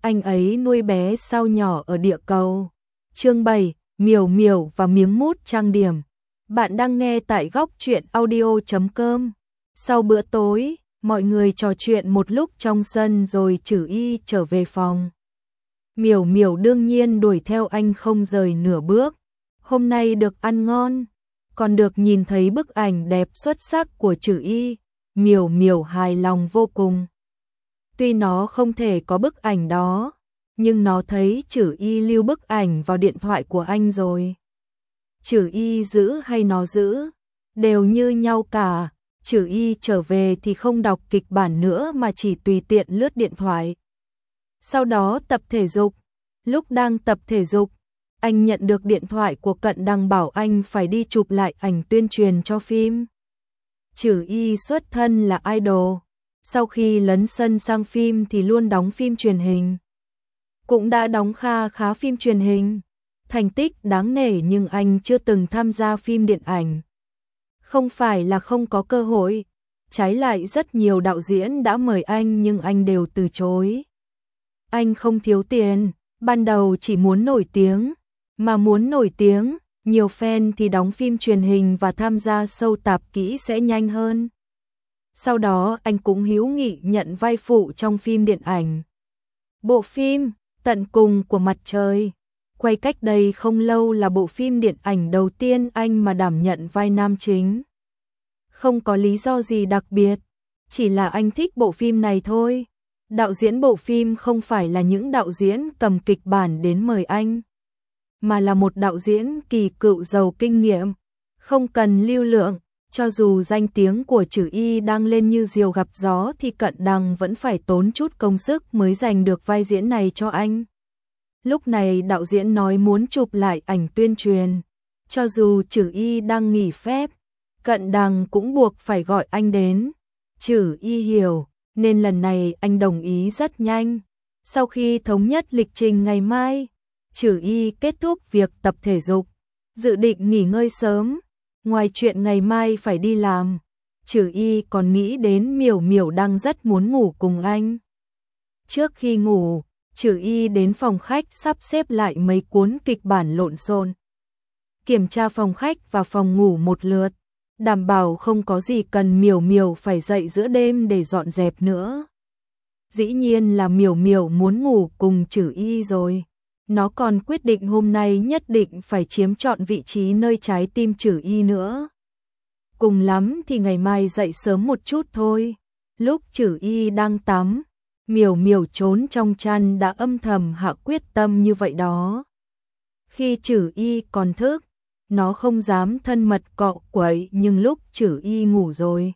anh ấy nuôi bé sao nhỏ ở địa cầu. Chương 7, Miểu Miểu và miếng mút trang điểm. Bạn đang nghe tại góc truyện audio.com. Sau bữa tối, mọi người trò chuyện một lúc trong sân rồi Trử Y trở về phòng. Miểu Miểu đương nhiên đuổi theo anh không rời nửa bước. Hôm nay được ăn ngon, còn được nhìn thấy bức ảnh đẹp xuất sắc của Trử Y, Miểu Miểu hài lòng vô cùng. Tuy nó không thể có bức ảnh đó, nhưng nó thấy Trử Y lưu bức ảnh vào điện thoại của anh rồi. Trử Y giữ hay nó giữ, đều như nhau cả. Trử Y trở về thì không đọc kịch bản nữa mà chỉ tùy tiện lướt điện thoại. Sau đó tập thể dục. Lúc đang tập thể dục, anh nhận được điện thoại của Cận Đằng bảo anh phải đi chụp lại ảnh tuyên truyền cho phim. Trử Y xuất thân là idol, sau khi lấn sân sang phim thì luôn đóng phim truyền hình. Cũng đã đóng khá phim truyền hình, thành tích đáng nể, nhưng anh chưa từng tham gia phim điện ảnh. Không phải là không có cơ hội, trái lại rất nhiều đạo diễn đã mời anh nhưng anh đều từ chối. Anh không thiếu tiền, ban đầu chỉ muốn nổi tiếng, mà muốn nổi tiếng, nhiều fan thì đóng phim truyền hình và tham gia show tạp kỹ sẽ nhanh hơn. Sau đó anh cũng hữu nghị nhận vai phụ trong phim điện ảnh. Bộ phim Tận Cùng của Mặt Trời, quay cách đây không lâu, là bộ phim điện ảnh đầu tiên anh mà đảm nhận vai nam chính. Không có lý do gì đặc biệt, chỉ là anh thích bộ phim này thôi. Đạo diễn bộ phim không phải là những đạo diễn cầm kịch bản đến mời anh, mà là một đạo diễn kỳ cựu giàu kinh nghiệm, không cần lưu lượng. Cho dù danh tiếng của Trử Y đang lên như diều gặp gió thì Cận Đằng vẫn phải tốn chút công sức mới giành được vai diễn này cho anh. Lúc này đạo diễn nói muốn chụp lại ảnh tuyên truyền. Cho dù Trử Y đang nghỉ phép, Cận Đằng cũng buộc phải gọi anh đến. Trử Y hiểu, nên lần này anh đồng ý rất nhanh. Sau khi thống nhất lịch trình ngày mai, Trử Y kết thúc việc tập thể dục, dự định nghỉ ngơi sớm. Ngoài chuyện ngày mai phải đi làm, Trử Y còn nghĩ đến Miểu Miểu đang rất muốn ngủ cùng anh. Trước khi ngủ, Trử Y đến phòng khách sắp xếp lại mấy cuốn kịch bản lộn xộn, kiểm tra phòng khách và phòng ngủ một lượt, đảm bảo không có gì cần Miểu Miểu phải dậy giữa đêm để dọn dẹp nữa. Dĩ nhiên là Miểu Miểu muốn ngủ cùng Trử Y rồi. Nó còn quyết định hôm nay nhất định phải chiếm trọn vị trí nơi trái tim Trử Y nữa. Cùng lắm thì ngày mai dậy sớm một chút thôi. Lúc Trử Y đang tắm, Miểu Miểu trốn trong chăn đã âm thầm hạ quyết tâm như vậy đó. Khi Trử Y còn thức, nó không dám thân mật cọ quậy, nhưng lúc Trử Y ngủ rồi,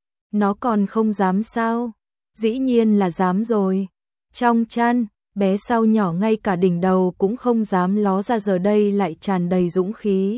nó còn không dám sao? Dĩ nhiên là dám rồi. Trong chăn, bé sao nhỏ ngay cả đỉnh đầu cũng không dám ló ra, giờ đây lại tràn đầy dũng khí.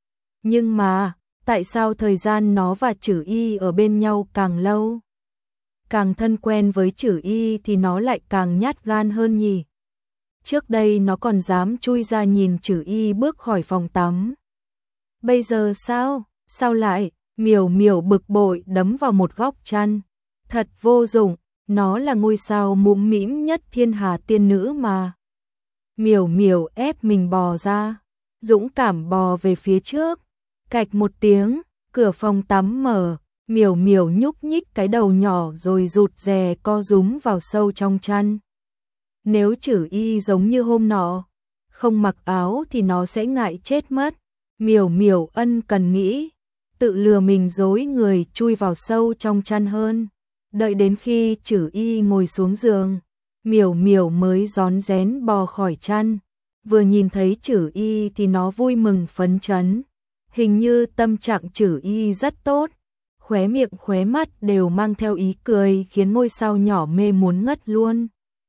Nhưng mà, tại sao thời gian nó và Trử Y ở bên nhau càng lâu, càng thân quen với Trử Y thì nó lại càng nhát gan hơn nhỉ? Trước đây nó còn dám chui ra nhìn Trử Y bước khỏi phòng tắm. Bây giờ sao? Sao lại? Miểu Miểu bực bội đấm vào một góc chăn. Thật vô dụng. Nó là ngôi sao mũm mĩm nhất thiên hà tiên nữ mà. Miểu Miểu ép mình bò ra, dũng cảm bò về phía trước. Cạch một tiếng, cửa phòng tắm mở, Miểu Miểu nhúc nhích cái đầu nhỏ rồi rụt rè co rúm vào sâu trong chăn. Nếu Trử Y giống như hôm nọ, không mặc áo thì nó sẽ ngại chết mất. Miểu Miểu ân cần nghĩ, tự lừa mình dối người chui vào sâu trong chăn hơn. Đợi đến khi Trử Y ngồi xuống giường, Miểu Miểu mới rón rén bò khỏi chăn. Vừa nhìn thấy Trử Y thì nó vui mừng phấn chấn. Hình như tâm trạng Trử Y rất tốt, khóe miệng khóe mắt đều mang theo ý cười khiến ngôi sao nhỏ mê muốn ngất luôn.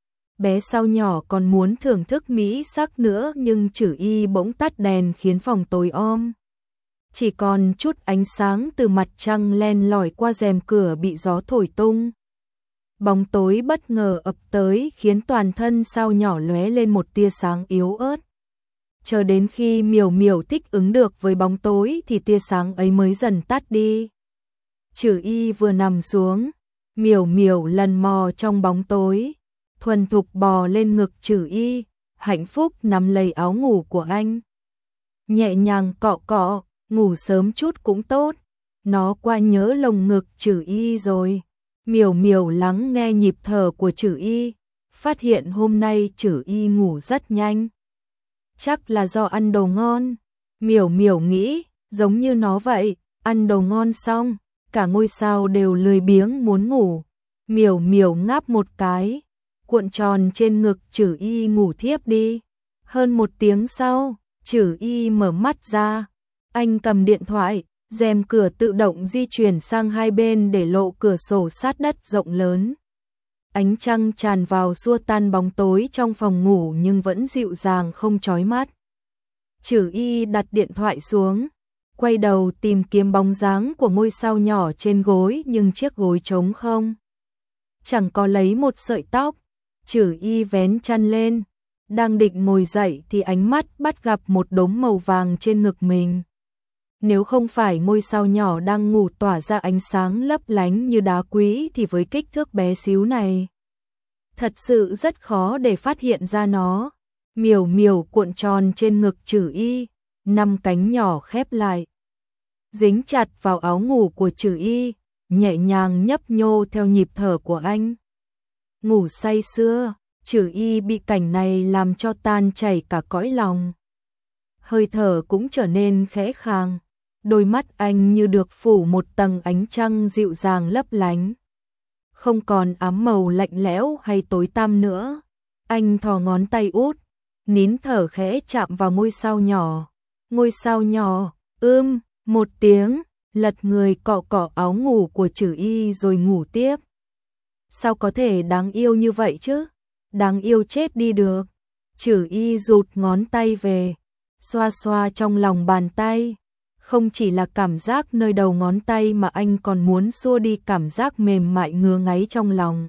Bé sao nhỏ còn muốn thưởng thức mỹ sắc nữa nhưng Trử Y bỗng tắt đèn khiến phòng tối om. Chỉ còn chút ánh sáng từ mặt trăng len lỏi qua rèm cửa bị gió thổi tung. Bóng tối bất ngờ ập tới khiến toàn thân sao nhỏ lóe lên một tia sáng yếu ớt. Chờ đến khi Miểu Miểu thích ứng được với bóng tối thì tia sáng ấy mới dần tắt đi. Trử Y vừa nằm xuống, Miểu Miểu lần mò trong bóng tối, thuần thục bò lên ngực Trử Y, hạnh phúc nắm lấy áo ngủ của anh. Nhẹ nhàng cọ cọ, ngủ sớm chút cũng tốt. Nó quá nhớ lồng ngực Trử Y rồi. Miểu Miểu lắng nghe nhịp thở của Trử Y, phát hiện hôm nay Trử Y ngủ rất nhanh. Chắc là do ăn đồ ngon. Miểu Miểu nghĩ, giống như nó vậy, ăn đồ ngon xong, cả ngôi sao đều lười biếng muốn ngủ. Miểu Miểu ngáp một cái, cuộn tròn trên ngực Trử Y ngủ thiếp đi. Hơn 1 tiếng sau, Trử Y mở mắt ra, anh cầm điện thoại, rèm cửa tự động di chuyển sang hai bên để lộ cửa sổ sát đất rộng lớn. Ánh trăng tràn vào xua tan bóng tối trong phòng ngủ nhưng vẫn dịu dàng không chói mắt. Trử Y đặt điện thoại xuống, quay đầu tìm kiếm bóng dáng của ngôi sao nhỏ trên gối nhưng chiếc gối trống không. Chẳng có lấy một sợi tóc. Trử Y vén chăn lên, đang định ngồi dậy thì ánh mắt bắt gặp một đốm màu vàng trên ngực mình. Nếu không phải ngôi sao nhỏ đang ngủ tỏa ra ánh sáng lấp lánh như đá quý thì với kích thước bé xíu này, thật sự rất khó để phát hiện ra nó. Miểu Miểu cuộn tròn trên ngực Trử Y, 5 cánh nhỏ khép lại, dính chặt vào áo ngủ của Trử Y, nhẹ nhàng nhấp nhô theo nhịp thở của anh. Ngủ say sưa, Trử Y bị cảnh này làm cho tan chảy cả cõi lòng. Hơi thở cũng trở nên khẽ khàng, đôi mắt anh như được phủ một tầng ánh trăng dịu dàng lấp lánh. Không còn ám màu lạnh lẽo hay tối tăm nữa. Anh thò ngón tay út, nín thở khẽ chạm vào ngôi sao nhỏ. Ngôi sao nhỏ, một tiếng, lật người cọ cọ áo ngủ của Trử Y rồi ngủ tiếp. Sao có thể đáng yêu như vậy chứ? Đáng yêu chết đi được. Trử Y rụt ngón tay về, xoa xoa trong lòng bàn tay. Không chỉ là cảm giác nơi đầu ngón tay mà anh còn muốn xua đi cảm giác mềm mại ngứa ngáy trong lòng.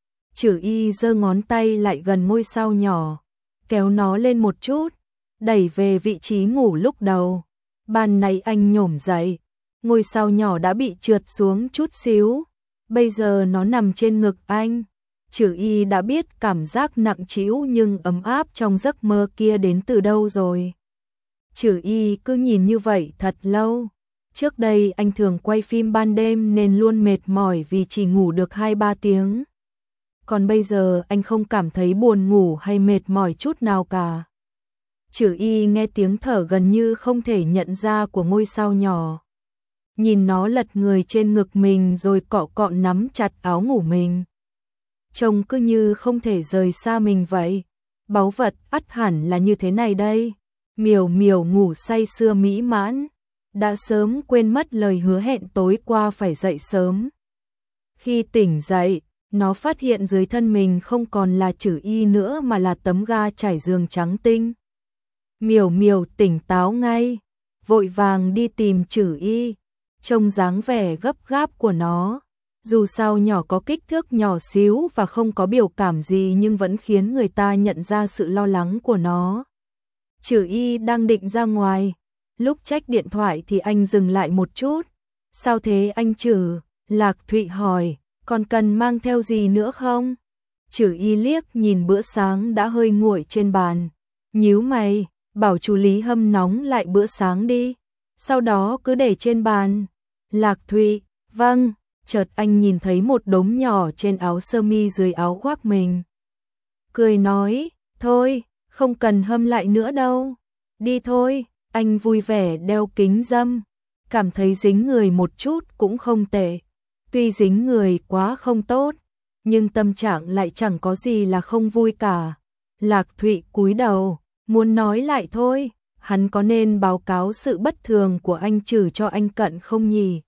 Trử Y giơ ngón tay lại gần ngôi sao nhỏ, kéo nó lên một chút, đẩy về vị trí ngủ lúc đầu. Ban nãy anh nhổm dậy, ngôi sao nhỏ đã bị trượt xuống chút xíu, bây giờ nó nằm trên ngực anh. Trử Y đã biết cảm giác nặng trĩu nhưng ấm áp trong giấc mơ kia đến từ đâu rồi. Trử Y cứ nhìn như vậy thật lâu. Trước đây anh thường quay phim ban đêm nên luôn mệt mỏi vì chỉ ngủ được 2-3 tiếng. Còn bây giờ anh không cảm thấy buồn ngủ hay mệt mỏi chút nào cả. Trử Y nghe tiếng thở gần như không thể nhận ra của ngôi sao nhỏ. Nhìn nó lật người trên ngực mình rồi cọ cọ nắm chặt áo ngủ mình. Trông cứ như không thể rời xa mình vậy. Báu vật ắt hẳn là như thế này đây. Miểu Miểu ngủ say sưa mỹ mãn, đã sớm quên mất lời hứa hẹn tối qua phải dậy sớm. Khi tỉnh dậy, nó phát hiện dưới thân mình không còn là Trử Y nữa mà là tấm ga trải giường trắng tinh. Miểu Miểu tỉnh táo ngay, vội vàng đi tìm Trử Y, trông dáng vẻ gấp gáp của nó. Dù sao nhỏ có kích thước nhỏ xíu và không có biểu cảm gì nhưng vẫn khiến người ta nhận ra sự lo lắng của nó. Trử Y đang định ra ngoài, lúc check điện thoại thì anh dừng lại một chút. Sao thế anh Trử? Lạc Thụy hỏi, còn cần mang theo gì nữa không? Trử Y liếc nhìn bữa sáng đã hơi nguội trên bàn, nhíu mày, bảo chú Lý hâm nóng lại bữa sáng đi, sau đó cứ để trên bàn. Lạc Thụy, vâng. Chợt anh nhìn thấy một đốm nhỏ trên áo sơ mi dưới áo khoác mình. Cười nói, thôi, không cần hâm lại nữa đâu. Đi thôi, anh vui vẻ đeo kính râm. Cảm thấy dính người một chút cũng không tệ. Tuy dính người quá không tốt, nhưng tâm trạng lại chẳng có gì là không vui cả. Lạc Thụy cúi đầu, muốn nói lại thôi. Hắn có nên báo cáo sự bất thường của anh Trử cho anh Cận không nhỉ?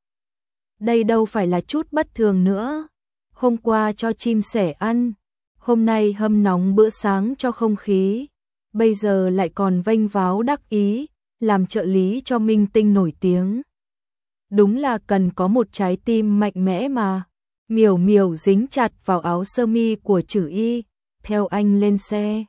Đây đâu phải là chút bất thường nữa. Hôm qua cho chim sẻ ăn, hôm nay hâm nóng bữa sáng cho không khí, bây giờ lại còn vênh váo đắc ý, làm trợ lý cho minh tinh nổi tiếng. Đúng là cần có một trái tim mạnh mẽ mà. Miểu Miểu dính chặt vào áo sơ mi của Trử Y, theo anh lên xe.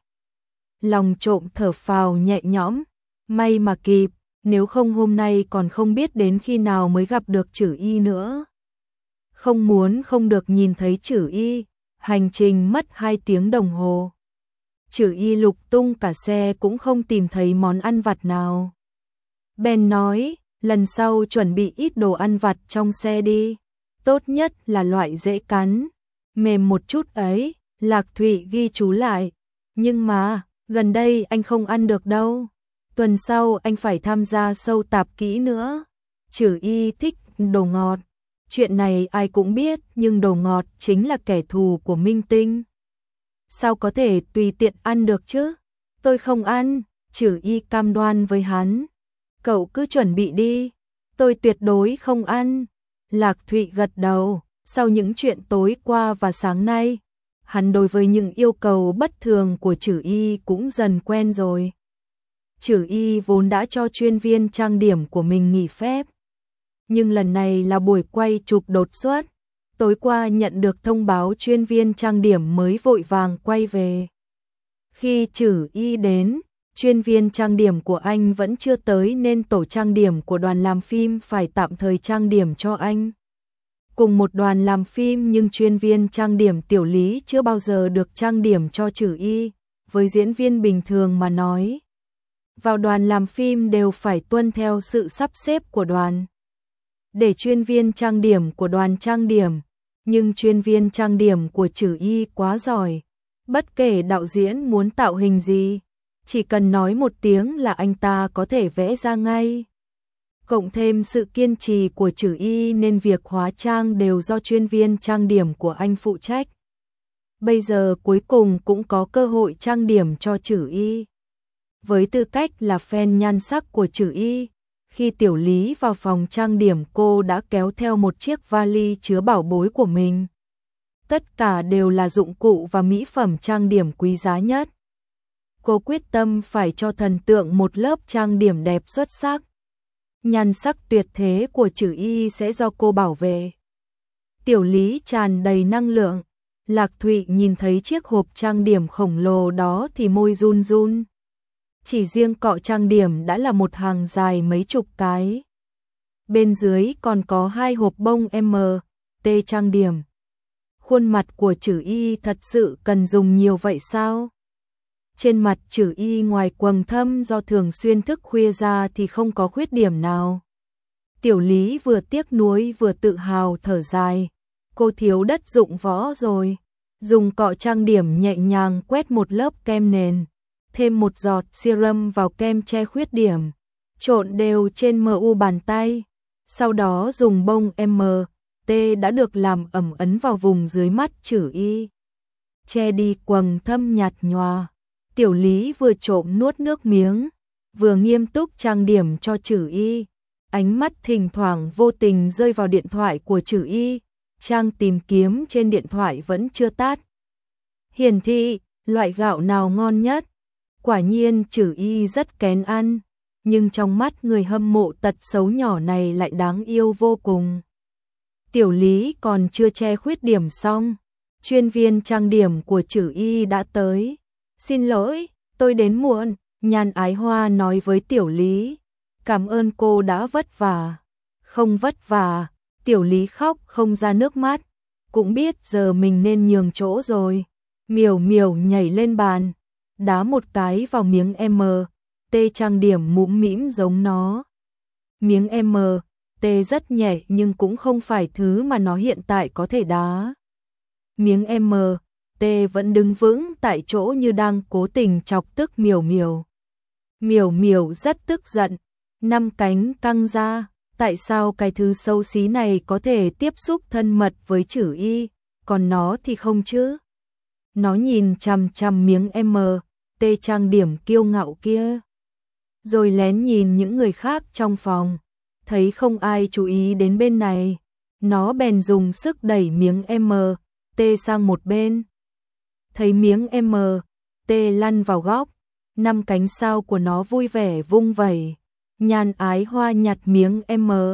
Lòng trộm thở phào nhẹ nhõm, may mà kịp. Nếu không hôm nay còn không biết đến khi nào mới gặp được Trử Y nữa. Không muốn không được nhìn thấy Trử Y, hành trình mất 2 tiếng đồng hồ. Chử Y lục tung cả xe cũng không tìm thấy món ăn vặt nào. Bèn nói, lần sau chuẩn bị ít đồ ăn vặt trong xe đi, tốt nhất là loại dễ cắn, mềm một chút ấy. Lạc Thụy ghi chú lại, nhưng mà, gần đây anh không ăn được đâu, tuần sau anh phải tham gia show tạp kỹ nữa. Chử Y thích đồ ngọt, chuyện này ai cũng biết, nhưng đồ ngọt chính là kẻ thù của minh tinh. Sao có thể tùy tiện ăn được chứ? Tôi không ăn, Chử Y cam đoan với hắn. Cậu cứ chuẩn bị đi, tôi tuyệt đối không ăn. Lạc Thụy gật đầu, sau những chuyện tối qua và sáng nay, hắn đối với những yêu cầu bất thường của Chử Y cũng dần quen rồi. Chử Y vốn đã cho chuyên viên trang điểm của mình nghỉ phép, nhưng lần này là buổi quay chụp đột xuất. Tối qua nhận được thông báo chuyên viên trang điểm mới vội vàng quay về. Khi Chử Y đến, chuyên viên trang điểm của anh vẫn chưa tới nên tổ trang điểm của đoàn làm phim phải tạm thời trang điểm cho anh. Cùng một đoàn làm phim nhưng chuyên viên trang điểm Tiểu Lý chưa bao giờ được trang điểm cho Chử Y. Với diễn viên bình thường mà nói, vào đoàn làm phim đều phải tuân theo sự sắp xếp của đoàn, để chuyên viên trang điểm của đoàn trang điểm. Nhưng chuyên viên trang điểm của Chử Y quá giỏi, bất kể đạo diễn muốn tạo hình gì, chỉ cần nói một tiếng là anh ta có thể vẽ ra ngay. Cộng thêm sự kiên trì của Chử Y nên việc hóa trang đều do chuyên viên trang điểm của anh phụ trách. Bây giờ cuối cùng cũng có cơ hội trang điểm cho Chử Y. Với tư cách là fan nhan sắc của Chử Y, khi Tiểu Lý vào phòng trang điểm cô đã kéo theo một chiếc vali chứa bảo bối của mình. Tất cả đều là dụng cụ và mỹ phẩm trang điểm quý giá nhất. Cô quyết tâm phải cho thần tượng một lớp trang điểm đẹp xuất sắc. Nhan sắc tuyệt thế của Chử Y sẽ do cô bảo vệ. Tiểu Lý tràn đầy năng lượng. Lạc Thụy nhìn thấy chiếc hộp trang điểm khổng lồ đó thì môi run run. Chỉ riêng cọ trang điểm đã là một hàng dài mấy chục cái. Bên dưới còn có 2 hộp bông MT trang điểm. Khuôn mặt của Chử Y thật sự cần dùng nhiều vậy sao? Trên mặt Chử Y ngoài quầng thâm do thường xuyên thức khuya ra thì không có khuyết điểm nào. Tiểu Lý vừa tiếc nuối vừa tự hào thở dài. Cô thiếu đất dụng võ rồi. Dùng cọ trang điểm nhẹ nhàng quét một lớp kem nền, thêm một giọt serum vào kem che khuyết điểm, trộn đều trên mu bàn tay. Sau đó dùng bông MT đã được làm ẩm ấn vào vùng dưới mắt Chử Y, che đi quầng thâm nhạt nhòa. Tiểu Lý vừa trộm nuốt nước miếng, vừa nghiêm túc trang điểm cho Chử Y. Ánh mắt thỉnh thoảng vô tình rơi vào điện thoại của Chử Y. Trang tìm kiếm trên điện thoại vẫn chưa tắt. Hiển thị, loại gạo nào ngon nhất? Quả nhiên Chử Y rất kén ăn, nhưng trong mắt người hâm mộ tật xấu nhỏ này lại đáng yêu vô cùng. Tiểu Lý còn chưa che khuyết điểm xong, chuyên viên trang điểm của Chử Y đã tới. Xin lỗi, tôi đến muộn, Nhan Ái Hoa nói với Tiểu Lý. Cảm ơn cô đã vất vả. Không vất vả, Tiểu Lý khóc không ra nước mắt, cũng biết giờ mình nên nhường chỗ rồi. Miểu Miểu nhảy lên bàn, đá một cái vào miếng MT trang điểm mũm mĩm giống nó. Miếng MT rất nhẹ nhưng cũng không phải thứ mà nó hiện tại có thể đá. Miếng MT vẫn đứng vững tại chỗ như đang cố tình chọc tức Miểu Miểu. Miểu Miểu rất tức giận, 5 cánh căng ra. Tại sao cái thứ xấu xí này có thể tiếp xúc thân mật với Chử Y, còn nó thì không chứ? Nó nhìn chằm chằm miếng MT trang điểm kiêu ngạo kia, rồi lén nhìn những người khác trong phòng, thấy không ai chú ý đến bên này, nó bèn dùng sức đẩy miếng MT sang một bên. Thấy miếng MT lăn vào góc, 5 cánh sao của nó vui vẻ vung vẩy. Nhan Ái Hoa nhặt miếng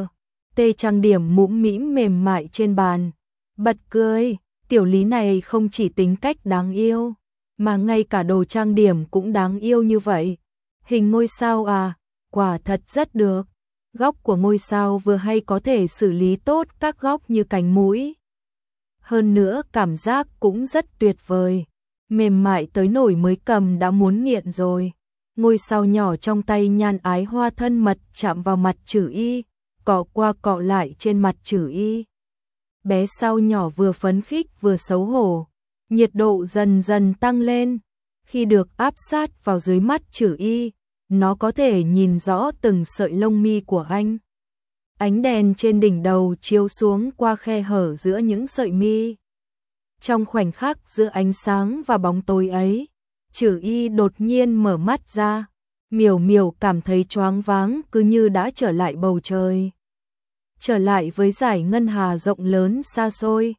MT trang điểm mũm mĩm mềm mại trên bàn, bật cười. Tiểu Lý này không chỉ tính cách đáng yêu, mà ngay cả đồ trang điểm cũng đáng yêu như vậy. Hình ngôi sao à, quả thật rất được. Góc của ngôi sao vừa hay có thể xử lý tốt các góc như cánh mũi, hơn nữa cảm giác cũng rất tuyệt vời, mềm mại tới nỗi mới cầm đã muốn nghiện rồi. Ngôi sao nhỏ trong tay Nhan Ái Hoa thân mật chạm vào mặt Trử Y, cọ qua cọ lại trên mặt Trử Y. Bé sao nhỏ vừa phấn khích vừa xấu hổ, nhiệt độ dần dần tăng lên. Khi được áp sát vào dưới mắt Trử Y, nó có thể nhìn rõ từng sợi lông mi của anh. Ánh đèn trên đỉnh đầu chiếu xuống qua khe hở giữa những sợi mi. Trong khoảnh khắc giữa ánh sáng và bóng tối ấy, Trử Y đột nhiên mở mắt ra. Miểu Miểu cảm thấy choáng váng, cứ như đã trở lại bầu trời. Trở lại với dải ngân hà rộng lớn xa xôi.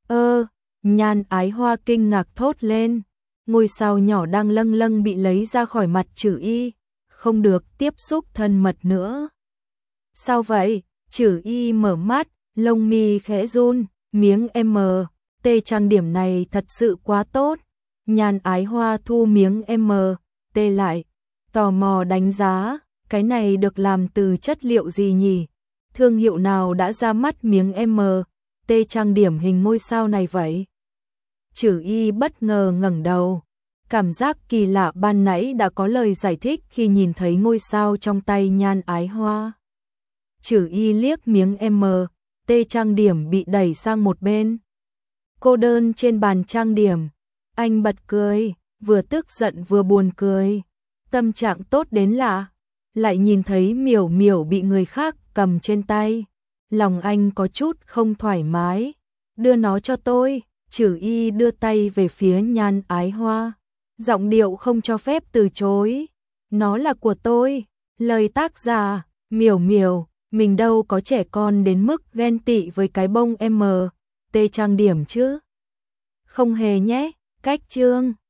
Nhan Ái Hoa kinh ngạc thốt lên. Ngôi sao nhỏ đang lâng lâng bị lấy ra khỏi mặt Trử Y, không được tiếp xúc thân mật nữa. Sao vậy? Trử Y mở mắt, lông mi khẽ run, miếng MT trang điểm này thật sự quá tốt. Nhan Ái Hoa thu miếng MT lại, tò mò đánh giá, cái này được làm từ chất liệu gì nhỉ? Thương hiệu nào đã ra mắt miếng MT trang điểm hình ngôi sao này vậy? Trử Y bất ngờ ngẩng đầu. Cảm giác kỳ lạ ban nãy đã có lời giải thích khi nhìn thấy ngôi sao trong tay Nhan Ái Hoa. Trử Y liếc miếng MT trang điểm bị đẩy sang một bên. Cô đơn trên bàn trang điểm. Anh bật cười, vừa tức giận vừa buồn cười. Tâm trạng tốt đến lạ. Lại nhìn thấy Miểu Miểu bị người khác cầm trên tay. Lòng anh có chút không thoải mái. Đưa nó cho tôi. Trử Y đưa tay về phía Nhan Ái Hoa. Giọng điệu không cho phép từ chối. Nó là của tôi. Lời tác giả, Miểu Miểu, mình đâu có trẻ con đến mức ghen tị với cái bông MT trang điểm chứ. Không hề nhé, cách chương.